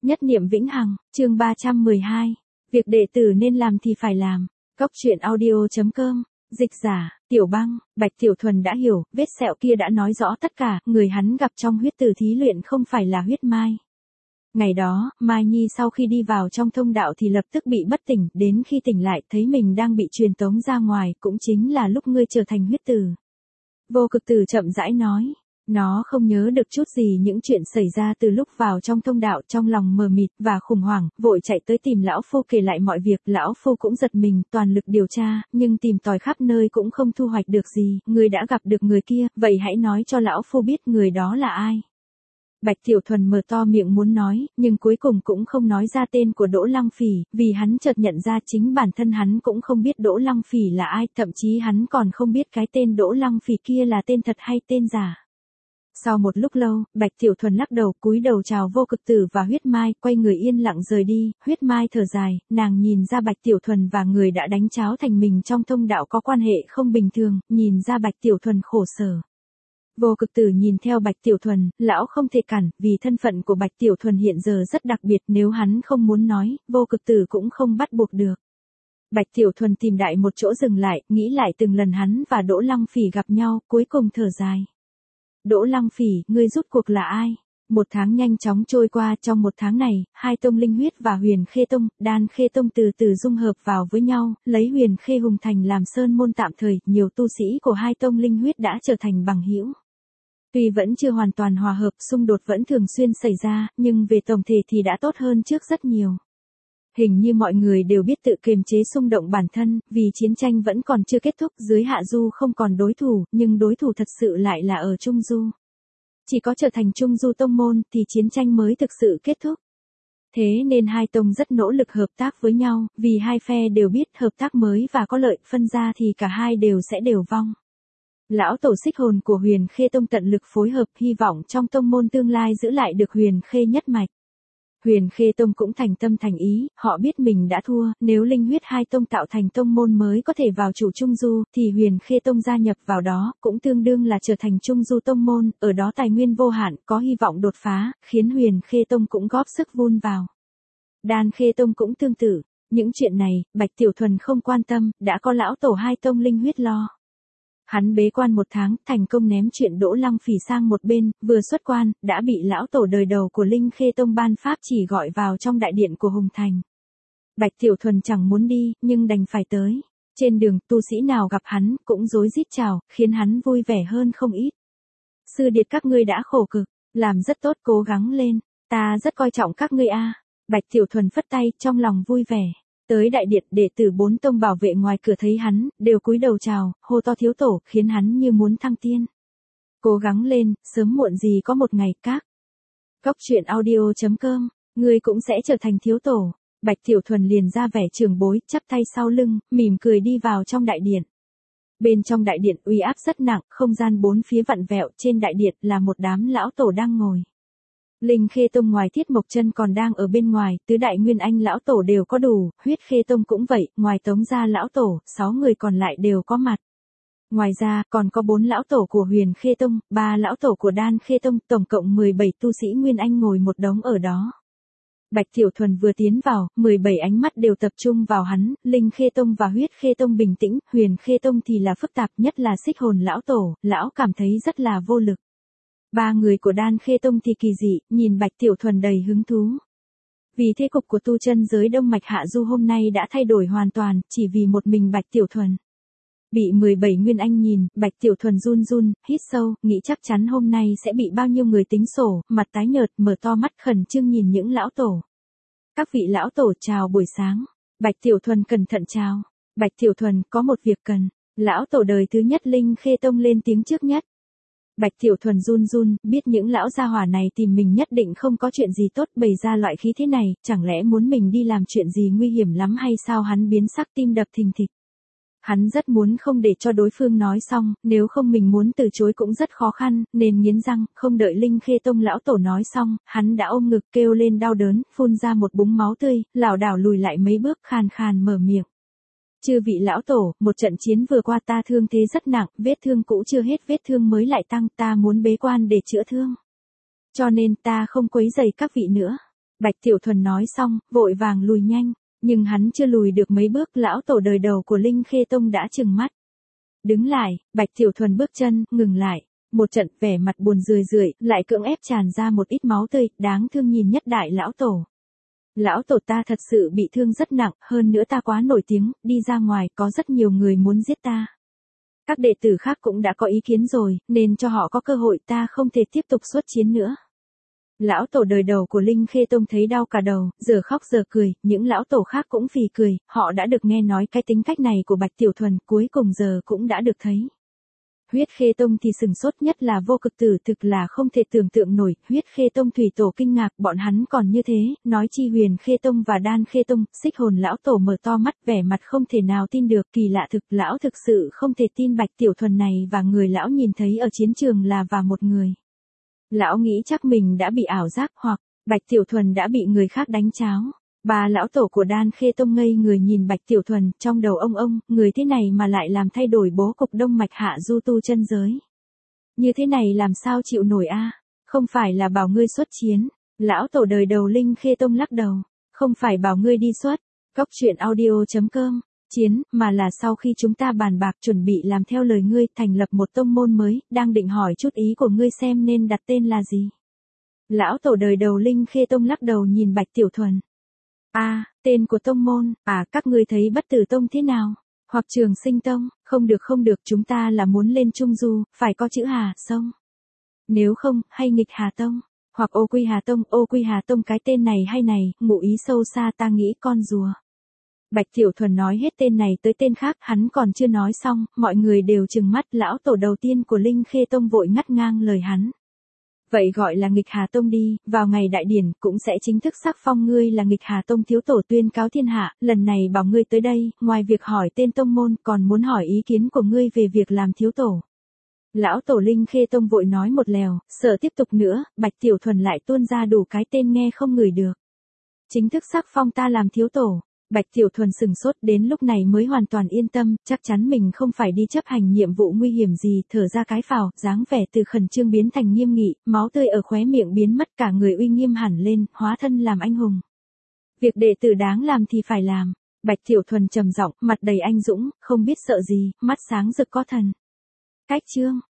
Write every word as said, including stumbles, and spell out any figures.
Nhất niệm vĩnh hằng, chương ba trăm mười hai. Việc đệ tử nên làm thì phải làm. Cốc truyện audio.com, dịch giả, Tiểu Băng. Bạch Tiểu Thuần đã hiểu, vết sẹo kia đã nói rõ tất cả, người hắn gặp trong huyết tử thí luyện không phải là huyết mai. Ngày đó, Mai Nhi sau khi đi vào trong thông đạo thì lập tức bị bất tỉnh, đến khi tỉnh lại thấy mình đang bị truyền tống ra ngoài, cũng chính là lúc ngươi trở thành huyết tử. Vô Cực Tử chậm rãi nói. Nó không nhớ được chút gì những chuyện xảy ra từ lúc vào trong thông đạo, trong lòng mờ mịt và khủng hoảng, vội chạy tới tìm lão phu kể lại mọi việc. Lão phu cũng giật mình, toàn lực điều tra, nhưng tìm tòi khắp nơi cũng không thu hoạch được gì. Người đã gặp được người kia, vậy hãy nói cho lão phu biết người đó là ai. Bạch Tiểu Thuần mở to miệng muốn nói, nhưng cuối cùng cũng không nói ra tên của Đỗ Lăng Phỉ, vì hắn chợt nhận ra chính bản thân hắn cũng không biết Đỗ Lăng Phỉ là ai, thậm chí hắn còn không biết cái tên Đỗ Lăng Phỉ kia là tên thật hay tên giả. Sau một lúc lâu, Bạch Tiểu Thuần lắc đầu, cúi đầu chào Vô Cực Tử và Huyết Mai, quay người yên lặng rời đi. Huyết Mai thở dài, nàng nhìn ra Bạch Tiểu Thuần và người đã đánh cháo thành mình trong thông đạo có quan hệ không bình thường, nhìn ra Bạch Tiểu Thuần khổ sở. Vô Cực Tử nhìn theo Bạch Tiểu Thuần, lão không thể cản, vì thân phận của Bạch Tiểu Thuần hiện giờ rất đặc biệt, nếu hắn không muốn nói, Vô Cực Tử cũng không bắt buộc được. Bạch Tiểu Thuần tìm đại một chỗ dừng lại, nghĩ lại từng lần hắn và Đỗ Lăng Phỉ gặp nhau, cuối cùng thở dài. Đỗ Lăng Phỉ, ngươi rút cuộc là ai? Một tháng nhanh chóng trôi qua, trong một tháng này, hai tông Linh Huyết và Huyền Khê Tông, Đan Khê Tông từ từ dung hợp vào với nhau, lấy Huyền Khê Hùng Thành làm sơn môn tạm thời, nhiều tu sĩ của hai tông Linh Huyết đã trở thành bằng hữu. Tuy vẫn chưa hoàn toàn hòa hợp, xung đột vẫn thường xuyên xảy ra, nhưng về tổng thể thì đã tốt hơn trước rất nhiều. Hình như mọi người đều biết tự kiềm chế xung động bản thân, vì chiến tranh vẫn còn chưa kết thúc, dưới Hạ Du không còn đối thủ, nhưng đối thủ thật sự lại là ở Trung Du. Chỉ có trở thành Trung Du tông môn thì chiến tranh mới thực sự kết thúc. Thế nên hai tông rất nỗ lực hợp tác với nhau, vì hai phe đều biết hợp tác mới và có lợi, phân ra thì cả hai đều sẽ đều vong. Lão tổ Xích Hồn của Huyền Khê Tông tận lực phối hợp, hy vọng trong tông môn tương lai giữ lại được Huyền Khê nhất mạch. Huyền Khê Tông cũng thành tâm thành ý, họ biết mình đã thua, nếu Linh Huyết hai tông tạo thành tông môn mới có thể vào chủ Trung Du, thì Huyền Khê Tông gia nhập vào đó, cũng tương đương là trở thành Trung Du tông môn, ở đó tài nguyên vô hạn, có hy vọng đột phá, khiến Huyền Khê Tông cũng góp sức vun vào. Đan Khê Tông cũng tương tự, những chuyện này, Bạch Tiểu Thuần không quan tâm, đã có lão tổ hai tông Linh Huyết lo. Hắn bế quan một tháng, thành công ném chuyện Đỗ Lăng Phỉ sang một bên, vừa xuất quan, đã bị lão tổ đời đầu của Linh Khê Tông ban pháp chỉ gọi vào trong đại điện của Hùng Thành. Bạch Tiểu Thuần chẳng muốn đi, nhưng đành phải tới. Trên đường, tu sĩ nào gặp hắn, cũng rối rít chào, khiến hắn vui vẻ hơn không ít. Sư điệt các ngươi đã khổ cực, làm rất tốt, cố gắng lên, ta rất coi trọng các ngươi a. Bạch Tiểu Thuần phất tay, trong lòng vui vẻ. Tới đại điện, đệ tử bốn tông bảo vệ ngoài cửa thấy hắn, đều cúi đầu chào, hô to thiếu tổ, khiến hắn như muốn thăng tiên. Cố gắng lên, sớm muộn gì có một ngày các. Cốc truyện audio.com, ngươi cũng sẽ trở thành thiếu tổ. Bạch Tiểu Thuần liền ra vẻ trưởng bối, chắp tay sau lưng, mỉm cười đi vào trong đại điện. Bên trong đại điện uy áp rất nặng, không gian bốn phía vặn vẹo, trên đại điện là một đám lão tổ đang ngồi. Linh Khê Tông ngoài Thiết Mộc Chân còn đang ở bên ngoài, tứ đại Nguyên Anh lão tổ đều có đủ, Huyết Khê Tông cũng vậy, ngoài Tống gia lão tổ, sáu người còn lại đều có mặt. Ngoài ra, còn có bốn lão tổ của Huyền Khê Tông, ba lão tổ của Đan Khê Tông, tổng cộng mười bảy tu sĩ Nguyên Anh ngồi một đống ở đó. Bạch Tiểu Thuần vừa tiến vào, mười bảy ánh mắt đều tập trung vào hắn, Linh Khê Tông và Huyết Khê Tông bình tĩnh, Huyền Khê Tông thì là phức tạp, nhất là Xích Hồn lão tổ, lão cảm thấy rất là vô lực. Ba người của Đan Khê Tông thì kỳ dị, nhìn Bạch Tiểu Thuần đầy hứng thú. Vì thế cục của tu chân giới Đông Mạch Hạ Du hôm nay đã thay đổi hoàn toàn, chỉ vì một mình Bạch Tiểu Thuần. Bị mười bảy Nguyên Anh nhìn, Bạch Tiểu Thuần run run, hít sâu, nghĩ chắc chắn hôm nay sẽ bị bao nhiêu người tính sổ, mặt tái nhợt, mở to mắt khẩn trương nhìn những lão tổ. Các vị lão tổ chào buổi sáng. Bạch Tiểu Thuần cẩn thận chào. Bạch Tiểu Thuần có một việc cần. Lão tổ đời thứ nhất Linh Khê Tông lên tiếng trước nhất. Bạch Tiểu Thuần run run, biết những lão gia hỏa này tìm mình nhất định không có chuyện gì tốt, bày ra loại khí thế này, chẳng lẽ muốn mình đi làm chuyện gì nguy hiểm lắm hay sao? Hắn biến sắc, tim đập thình thịch. Hắn rất muốn không để cho đối phương nói xong, nếu không mình muốn từ chối cũng rất khó khăn, nên nghiến răng, không đợi Linh Khê Tông lão tổ nói xong, hắn đã ôm ngực kêu lên đau đớn, phun ra một búng máu tươi, lảo đảo lùi lại mấy bước, khàn khàn mở miệng. Chư vị lão tổ, một trận chiến vừa qua ta thương thế rất nặng, vết thương cũ chưa hết, vết thương mới lại tăng, ta muốn bế quan để chữa thương. Cho nên ta không quấy rầy các vị nữa. Bạch Tiểu Thuần nói xong, vội vàng lùi nhanh, nhưng hắn chưa lùi được mấy bước, lão tổ đời đầu của Linh Khê Tông đã trừng mắt. Đứng lại, Bạch Tiểu Thuần bước chân, ngừng lại, một trận vẻ mặt buồn rười rượi, lại cưỡng ép tràn ra một ít máu tươi, đáng thương nhìn nhất đại lão tổ. Lão tổ ta thật sự bị thương rất nặng, hơn nữa ta quá nổi tiếng, đi ra ngoài có rất nhiều người muốn giết ta. Các đệ tử khác cũng đã có ý kiến rồi, nên cho họ có cơ hội, ta không thể tiếp tục xuất chiến nữa. Lão tổ đời đầu của Linh Khê Tông thấy đau cả đầu, giờ khóc giờ cười, những lão tổ khác cũng phì cười, họ đã được nghe nói cái tính cách này của Bạch Tiểu Thuần, cuối cùng giờ cũng đã được thấy. Huyết Khê Tông thì sừng sốt, nhất là Vô Cực Tử thực là không thể tưởng tượng nổi, Huyết Khê Tông thủy tổ kinh ngạc, bọn hắn còn như thế, nói chi Huyền Khê Tông và Đan Khê Tông. Xích Hồn lão tổ mở to mắt, vẻ mặt không thể nào tin được, kỳ lạ thực, lão thực sự không thể tin Bạch Tiểu Thuần này và người lão nhìn thấy ở chiến trường là và một người. Lão nghĩ chắc mình đã bị ảo giác, hoặc Bạch Tiểu Thuần đã bị người khác đánh cháo. Ba lão tổ của Đan Khê Tông ngây người nhìn Bạch Tiểu Thuần, trong đầu ông ông, người thế này mà lại làm thay đổi bố cục Đông Mạch Hạ Du tu chân giới. Như thế này làm sao chịu nổi a? Không phải là bảo ngươi xuất chiến. Lão tổ đời đầu Linh Khê Tông lắc đầu. Không phải bảo ngươi đi xuất. Cốc truyện audio chấm com. Chiến, mà là sau khi chúng ta bàn bạc chuẩn bị làm theo lời ngươi, thành lập một tông môn mới, đang định hỏi chút ý của ngươi xem nên đặt tên là gì. Lão tổ đời đầu Linh Khê Tông lắc đầu nhìn Bạch Tiểu Thuần. À, tên của tông môn, à các ngươi thấy Bất Tử Tông thế nào? Hoặc Trường Sinh Tông, không được không được, chúng ta là muốn lên Trung Du, phải có chữ Hà, sông. Nếu không, hay Nghịch Hà Tông, hoặc Ô Quy Hà Tông, Ô Quy Hà Tông cái tên này hay này, ngụ ý sâu xa ta nghĩ con rùa. Bạch Tiểu Thuần nói hết tên này tới tên khác, hắn còn chưa nói xong, mọi người đều trừng mắt, lão tổ đầu tiên của Linh Khê Tông vội ngắt ngang lời hắn. Vậy gọi là Nghịch Hà Tông đi, vào ngày đại điển cũng sẽ chính thức sắc phong ngươi là Nghịch Hà Tông thiếu tổ, tuyên cáo thiên hạ, lần này bảo ngươi tới đây, ngoài việc hỏi tên tông môn, còn muốn hỏi ý kiến của ngươi về việc làm thiếu tổ. Lão tổ Linh Khê Tông vội nói một lèo, sợ tiếp tục nữa, Bạch Tiểu Thuần lại tuôn ra đủ cái tên nghe không ngửi được. Chính thức sắc phong ta làm thiếu tổ. Bạch Tiểu Thuần sừng sốt, đến lúc này mới hoàn toàn yên tâm, chắc chắn mình không phải đi chấp hành nhiệm vụ nguy hiểm gì, thở ra cái phào, dáng vẻ từ khẩn trương biến thành nghiêm nghị, máu tươi ở khóe miệng biến mất, cả người uy nghiêm hẳn lên, hóa thân làm anh hùng. Việc đệ tử đáng làm thì phải làm. Bạch Tiểu Thuần trầm giọng, mặt đầy anh dũng, không biết sợ gì, mắt sáng rực có thần. Cách chương